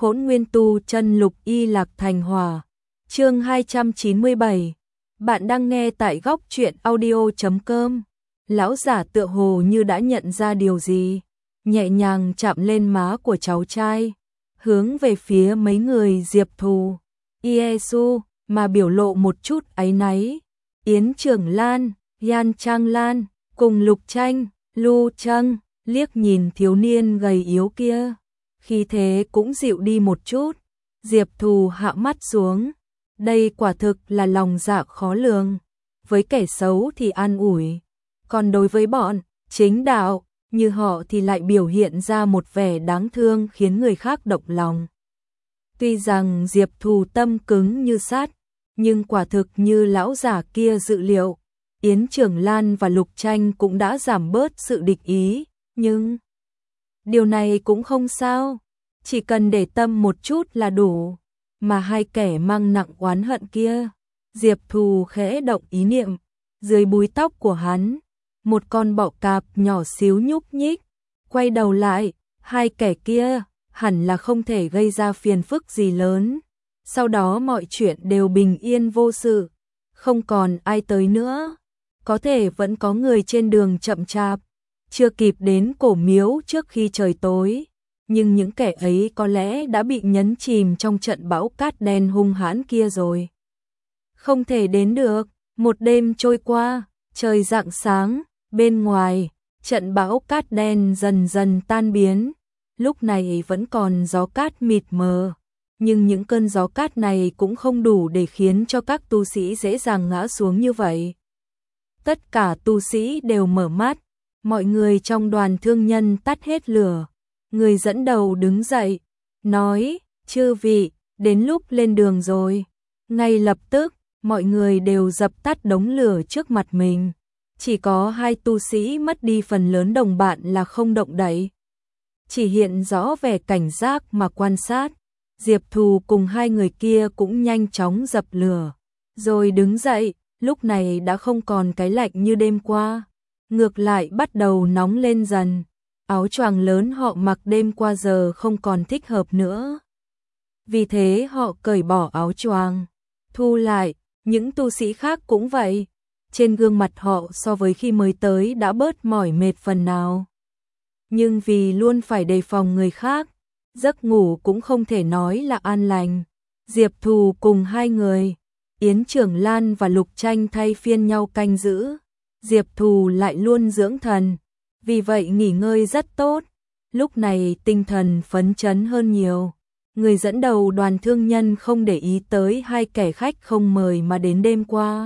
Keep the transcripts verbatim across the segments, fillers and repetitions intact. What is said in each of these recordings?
Hỗn Nguyên Tu Chân Lục Y Lạc Thành Hỏa. Chương hai trăm chín mươi bảy. Bạn đang nghe tại góc truyện audio chấm com. Lão giả tựa hồ như đã nhận ra điều gì, nhẹ nhàng chạm lên má của cháu trai, hướng về phía mấy người Diệp Thù, Iesu mà biểu lộ một chút áy náy. Yến Trường Lan, Yan Trang Lan cùng Lục Tranh, Lu Trăng liếc nhìn thiếu niên gầy yếu kia, khí thế cũng dịu đi một chút. Diệp Thù hạ mắt xuống, đây quả thực là lòng dạ khó lường, với kẻ xấu thì an ủi, còn đối với bọn chính đạo như họ thì lại biểu hiện ra một vẻ đáng thương khiến người khác động lòng. Tuy rằng Diệp Thù tâm cứng như sắt, nhưng quả thực như lão giả kia dự liệu, Yến Trường Lan và Lục Tranh cũng đã giảm bớt sự địch ý, nhưng điều này cũng không sao, chỉ cần để tâm một chút là đủ. Mà hai kẻ mang nặng oán hận kia, Diệp Thù khẽ động ý niệm, dưới búi tóc của hắn, một con bọ cạp nhỏ xíu nhúc nhích, quay đầu lại, hai kẻ kia hẳn là không thể gây ra phiền phức gì lớn. Sau đó mọi chuyện đều bình yên vô sự, không còn ai tới nữa. Có thể vẫn có người trên đường chậm chạp, chưa kịp đến cổ miếu trước khi trời tối, nhưng những kẻ ấy có lẽ đã bị nhấn chìm trong trận bão cát đen hung hãn kia rồi. Không thể đến được. Một đêm trôi qua, trời rạng sáng, bên ngoài, trận bão cát đen dần dần tan biến. Lúc này vẫn còn gió cát mịt mờ, nhưng những cơn gió cát này cũng không đủ để khiến cho các tu sĩ dễ dàng ngã xuống như vậy. Tất cả tu sĩ đều mở mắt, mọi người trong đoàn thương nhân tắt hết lửa. Người dẫn đầu đứng dậy, nói, chư vị, đến lúc lên đường rồi. Ngay lập tức, mọi người đều dập tắt đống lửa trước mặt mình. Chỉ có hai tu sĩ mất đi phần lớn đồng bạn là không động đậy, chỉ hiện rõ vẻ cảnh giác mà quan sát. Diệp Thù cùng hai người kia cũng nhanh chóng dập lửa, rồi đứng dậy. Lúc này đã không còn cái lạnh như đêm qua, ngược lại bắt đầu nóng lên dần. Áo choàng lớn họ mặc đêm qua giờ không còn thích hợp nữa, vì thế họ cởi bỏ áo choàng, thu lại. Những tu sĩ khác cũng vậy, trên gương mặt họ so với khi mới tới đã bớt mỏi mệt phần nào. Nhưng vì luôn phải đề phòng người khác, giấc ngủ cũng không thể nói là an lành. Diệp Thù cùng hai người, Yến Trường Lan và Lục Tranh thay phiên nhau canh giữ. Diệp Thù lại luôn dưỡng thần, vì vậy nghỉ ngơi rất tốt, lúc này tinh thần phấn chấn hơn nhiều. Người dẫn đầu đoàn thương nhân không để ý tới hai kẻ khách không mời mà đến đêm qua.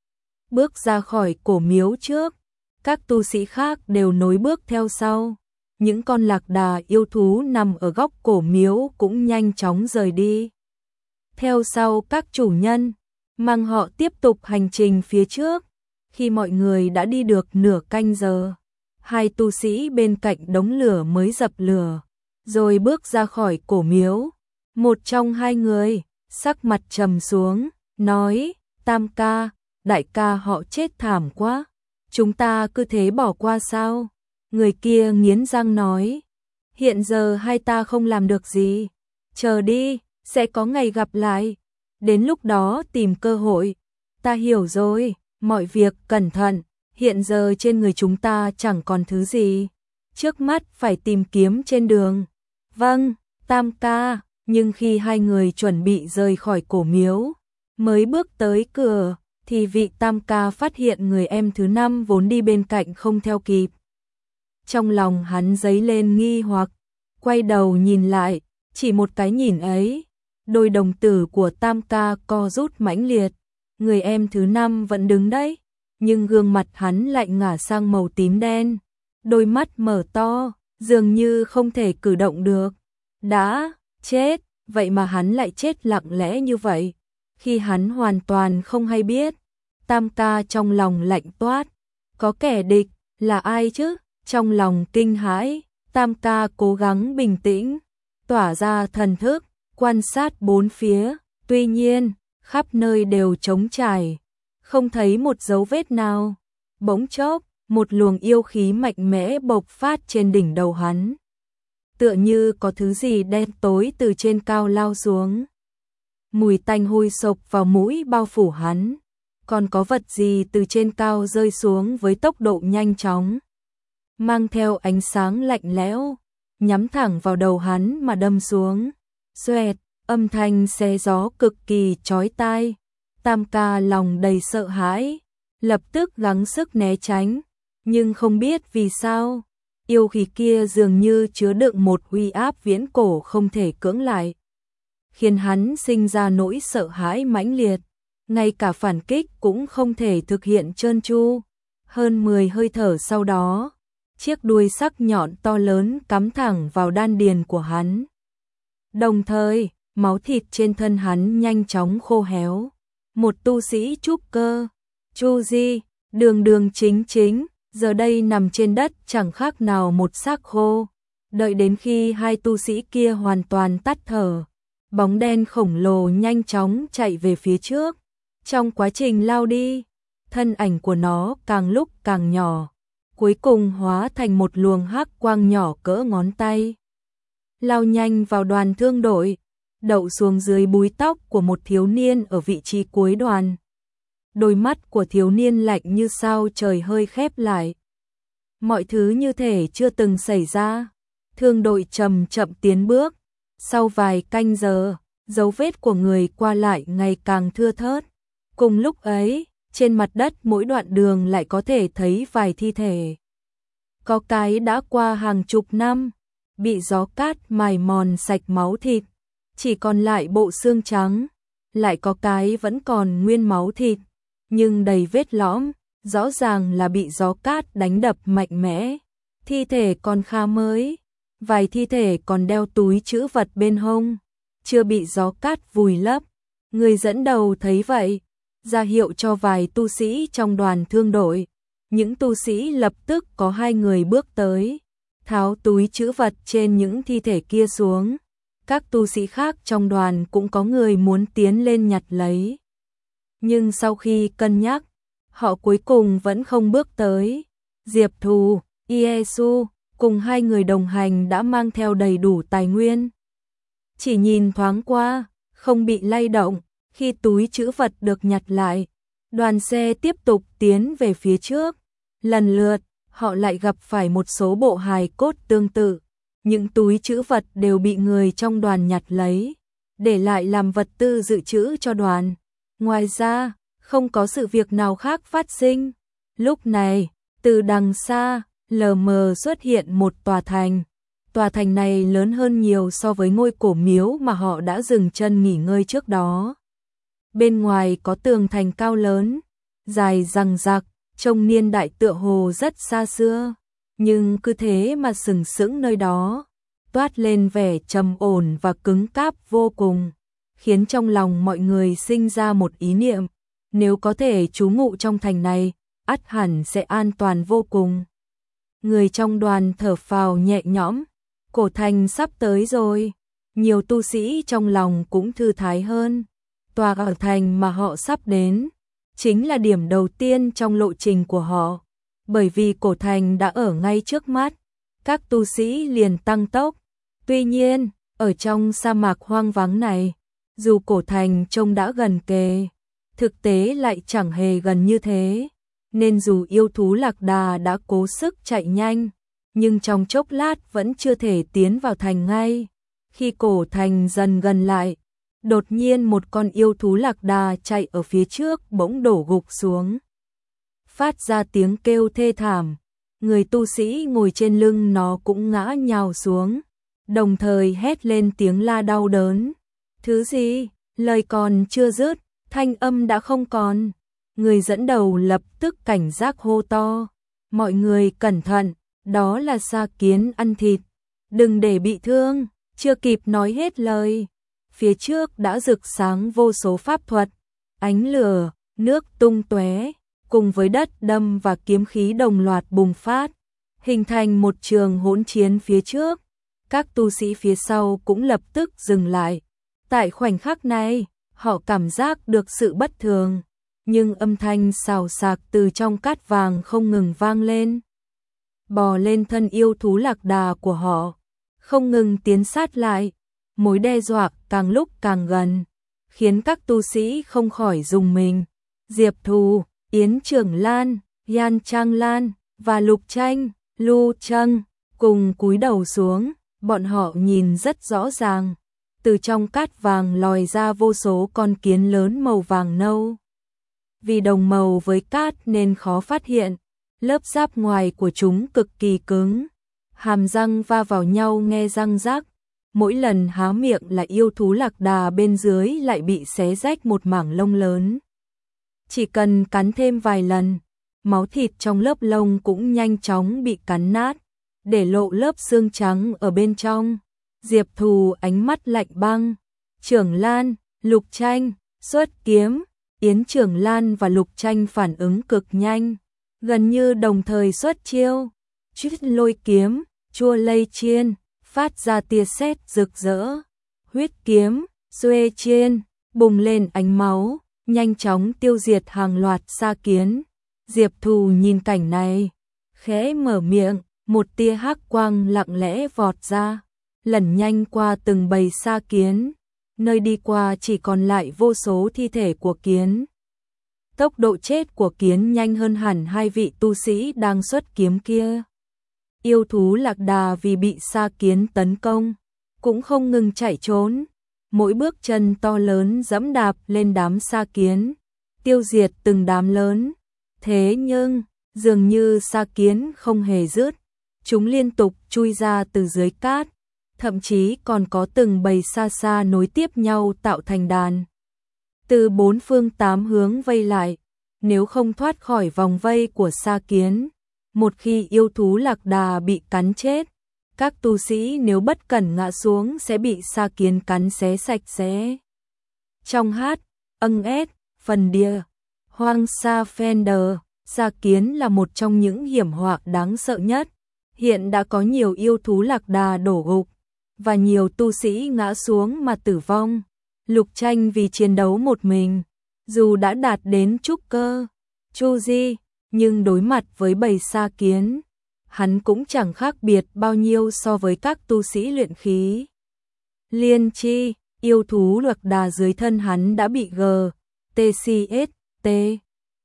Bước ra khỏi cổ miếu trước, các tu sĩ khác đều nối bước theo sau. Những con lạc đà yêu thú nằm ở góc cổ miếu cũng nhanh chóng rời đi, theo sau các chủ nhân, mang họ tiếp tục hành trình phía trước. Khi mọi người đã đi được nửa canh giờ, hai tu sĩ bên cạnh đống lửa mới dập lửa, rồi bước ra khỏi cổ miếu. Một trong hai người, sắc mặt trầm xuống, nói, Tam ca, đại ca họ chết thảm quá, chúng ta cứ thế bỏ qua sao? Người kia nghiến răng nói, hiện giờ hai ta không làm được gì, chờ đi, sẽ có ngày gặp lại, đến lúc đó tìm cơ hội. Ta hiểu rồi, mọi việc cẩn thận, hiện giờ trên người chúng ta chẳng còn thứ gì, trước mắt phải tìm kiếm trên đường. Vâng, Tam ca. Nhưng khi hai người chuẩn bị rời khỏi cổ miếu, mới bước tới cửa, thì vị Tam ca phát hiện người em thứ năm vốn đi bên cạnh không theo kịp. Trong lòng hắn dấy lên nghi hoặc, quay đầu nhìn lại, chỉ một cái nhìn ấy, đôi đồng tử của Tam ca co rút mãnh liệt. Người em thứ năm vẫn đứng đấy, nhưng gương mặt hắn lại ngả sang màu tím đen, đôi mắt mở to, dường như không thể cử động được. Đã chết, vậy mà hắn lại chết lặng lẽ như vậy, khi hắn hoàn toàn không hay biết. Tam ca trong lòng lạnh toát, có kẻ địch, là ai chứ? Trong lòng kinh hãi, Tam ca cố gắng bình tĩnh, tỏa ra thần thức, quan sát bốn phía, tuy nhiên, khắp nơi đều trống trải, không thấy một dấu vết nào. Bỗng chốc, một luồng yêu khí mạnh mẽ bộc phát trên đỉnh đầu hắn. tựa như có thứ gì đen tối từ trên cao lao xuống. Mùi tanh hôi sộc vào mũi bao phủ hắn, còn có vật gì từ trên cao rơi xuống với tốc độ nhanh chóng, mang theo ánh sáng lạnh lẽo, nhắm thẳng vào đầu hắn mà đâm xuống. Xoẹt, âm thanh xé gió cực kỳ chói tai. Tam ca lòng đầy sợ hãi, lập tức gắng sức né tránh, nhưng không biết vì sao, yêu khí kia dường như chứa đựng một uy áp viễn cổ không thể cưỡng lại, khiến hắn sinh ra nỗi sợ hãi mãnh liệt, ngay cả phản kích cũng không thể thực hiện trơn tru. Hơn mười hơi thở sau đó, chiếc đuôi sắc nhọn to lớn cắm thẳng vào đan điền của hắn. Đồng thời, máu thịt trên thân hắn nhanh chóng khô héo. Một tu sĩ trúc cơ, Chu Di, đường đường chính chính, giờ đây nằm trên đất chẳng khác nào một xác khô. Đợi đến khi hai tu sĩ kia hoàn toàn tắt thở, bóng đen khổng lồ nhanh chóng chạy về phía trước. Trong quá trình lao đi, thân ảnh của nó càng lúc càng nhỏ, cuối cùng hóa thành một luồng hắc quang nhỏ cỡ ngón tay. Lao nhanh vào đoàn thương đội, đậu xuống dưới búi tóc của một thiếu niên ở vị trí cuối đoàn. Đôi mắt của thiếu niên lạnh như sao trời hơi khép lại. Mọi thứ như thể chưa từng xảy ra. Thương đội chậm chậm tiến bước. Sau vài canh giờ, dấu vết của người qua lại ngày càng thưa thớt. Cùng lúc ấy, trên mặt đất mỗi đoạn đường lại có thể thấy vài thi thể. Có cái đã qua hàng chục năm, bị gió cát mài mòn sạch máu thịt, chỉ còn lại bộ xương trắng. Lại có cái vẫn còn nguyên máu thịt, nhưng đầy vết lõm, rõ ràng là bị gió cát đánh đập mạnh mẽ. Thi thể còn khá mới, vài thi thể còn đeo túi trữ vật bên hông, chưa bị gió cát vùi lấp. Người dẫn đầu thấy vậy, ra hiệu cho vài tu sĩ trong đoàn thương đội. Những tu sĩ lập tức có hai người bước tới, tháo túi trữ vật trên những thi thể kia xuống. Các tu sĩ khác trong đoàn cũng có người muốn tiến lên nhặt lấy. Nhưng sau khi cân nhắc, họ cuối cùng vẫn không bước tới. Diệp Thù, Iesu cùng hai người đồng hành đã mang theo đầy đủ tài nguyên. Chỉ nhìn thoáng qua, không bị lay động. Khi túi trữ vật được nhặt lại, đoàn xe tiếp tục tiến về phía trước. Lần lượt, họ lại gặp phải một số bộ hài cốt tương tự. Những túi trữ vật đều bị người trong đoàn nhặt lấy, để lại làm vật tư dự trữ cho đoàn. Ngoài ra, không có sự việc nào khác phát sinh. Lúc này, từ đằng xa, lờ mờ xuất hiện một tòa thành. Tòa thành này lớn hơn nhiều so với ngôi cổ miếu mà họ đã dừng chân nghỉ ngơi trước đó. Bên ngoài có tường thành cao lớn, dài rằng rạc, trông niên đại tựa hồ rất xa xưa. Nhưng cứ thế mà sừng sững nơi đó, toát lên vẻ trầm ổn và cứng cáp vô cùng, khiến trong lòng mọi người sinh ra một ý niệm, nếu có thể trú ngụ trong thành này, ắt hẳn sẽ an toàn vô cùng. Người trong đoàn thở phào nhẹ nhõm, cổ thành sắp tới rồi, nhiều tu sĩ trong lòng cũng thư thái hơn. Tòa ở thành mà họ sắp đến, chính là điểm đầu tiên trong lộ trình của họ. Bởi vì cổ thành đã ở ngay trước mắt, các tu sĩ liền tăng tốc. Tuy nhiên, ở trong sa mạc hoang vắng này, dù cổ thành trông đã gần kề, thực tế lại chẳng hề gần như thế. Nên dù yêu thú lạc đà đã cố sức chạy nhanh, nhưng trong chốc lát vẫn chưa thể tiến vào thành ngay. Khi cổ thành dần gần lại, đột nhiên một con yêu thú lạc đà chạy ở phía trước bỗng đổ gục xuống, phát ra tiếng kêu thê thảm. Người tu sĩ ngồi trên lưng nó cũng ngã nhào xuống, đồng thời hét lên tiếng la đau đớn. Thứ gì? Lời còn chưa dứt, thanh âm đã không còn. Người dẫn đầu lập tức cảnh giác hô to. Mọi người cẩn thận, đó là sa kiến ăn thịt. Đừng để bị thương. Chưa kịp nói hết lời, phía trước đã rực sáng vô số pháp thuật, ánh lửa, nước tung tóe, cùng với đất đâm và kiếm khí đồng loạt bùng phát, hình thành một trường hỗn chiến phía trước. Các tu sĩ phía sau cũng lập tức dừng lại. Tại khoảnh khắc này, họ cảm giác được sự bất thường, nhưng âm thanh xào xạc từ trong cát vàng không ngừng vang lên. Bò lên thân yêu thú lạc đà của họ, không ngừng tiến sát lại, mối đe dọa càng lúc càng gần, khiến các tu sĩ không khỏi rùng mình. Diệp Thù, Yến Trưởng Lan, Yan Trang Lan và Lục Tranh, Lu Trâng cùng cúi đầu xuống, bọn họ nhìn rất rõ ràng. Từ trong cát vàng lòi ra vô số con kiến lớn màu vàng nâu. Vì đồng màu với cát nên khó phát hiện, lớp giáp ngoài của chúng cực kỳ cứng, hàm răng va vào nhau nghe răng rắc, mỗi lần há miệng là yêu thú lạc đà bên dưới lại bị xé rách một mảng lông lớn. Chỉ cần cắn thêm vài lần, máu thịt trong lớp lông cũng nhanh chóng bị cắn nát, để lộ lớp xương trắng ở bên trong. Diệp Thù ánh mắt lạnh băng. Trưởng Lan, Lục Tranh, xuất kiếm. Yến Trưởng Lan và Lục Tranh phản ứng cực nhanh, gần như đồng thời xuất chiêu. Chít lôi kiếm, chua lây chiên, phát ra tia sét rực rỡ. Huyết kiếm, xuê chiên, bùng lên ánh máu, nhanh chóng tiêu diệt hàng loạt sa kiến. Diệp Thù nhìn cảnh này, khẽ mở miệng, một tia hắc quang lặng lẽ vọt ra, lẩn nhanh qua từng bầy sa kiến, nơi đi qua chỉ còn lại vô số thi thể của kiến. Tốc độ chết của kiến nhanh hơn hẳn hai vị tu sĩ đang xuất kiếm kia. Yêu thú lạc đà vì bị sa kiến tấn công, cũng không ngừng chạy trốn, mỗi bước chân to lớn giẫm đạp lên đám sa kiến, tiêu diệt từng đám lớn. Thế nhưng, dường như sa kiến không hề dứt, chúng liên tục chui ra từ dưới cát, thậm chí còn có từng bầy sa sa nối tiếp nhau tạo thành đàn. Từ bốn phương tám hướng vây lại, nếu không thoát khỏi vòng vây của sa kiến, một khi yêu thú lạc đà bị cắn chết, các tu sĩ nếu bất cẩn ngã xuống sẽ bị sa kiến cắn xé sạch sẽ. Trong hát, âng ét, phần địa, hoang sa Fender, sa kiến là một trong những hiểm họa đáng sợ nhất. Hiện đã có nhiều yêu thú lạc đà đổ gục, và nhiều tu sĩ ngã xuống mà tử vong. Lục Tranh vì chiến đấu một mình, dù đã đạt đến trúc cơ, chu di, nhưng đối mặt với bầy sa kiến, hắn cũng chẳng khác biệt bao nhiêu so với các tu sĩ luyện khí. Liên chi, yêu thú lạc đà dưới thân hắn đã bị gờ, tê xê ét tê.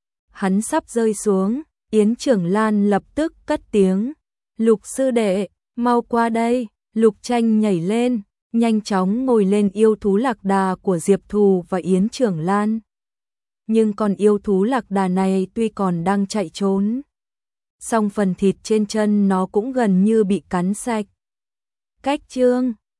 Hắn sắp rơi xuống, Yến Trưởng Lan lập tức cất tiếng. Lục sư đệ, mau qua đây. Lục Tranh nhảy lên, nhanh chóng ngồi lên yêu thú lạc đà của Diệp Thù và Yến Trưởng Lan. Nhưng con yêu thú lạc đà này tuy còn đang chạy trốn, song phần thịt trên chân nó cũng gần như bị cắn sạch. Cách chương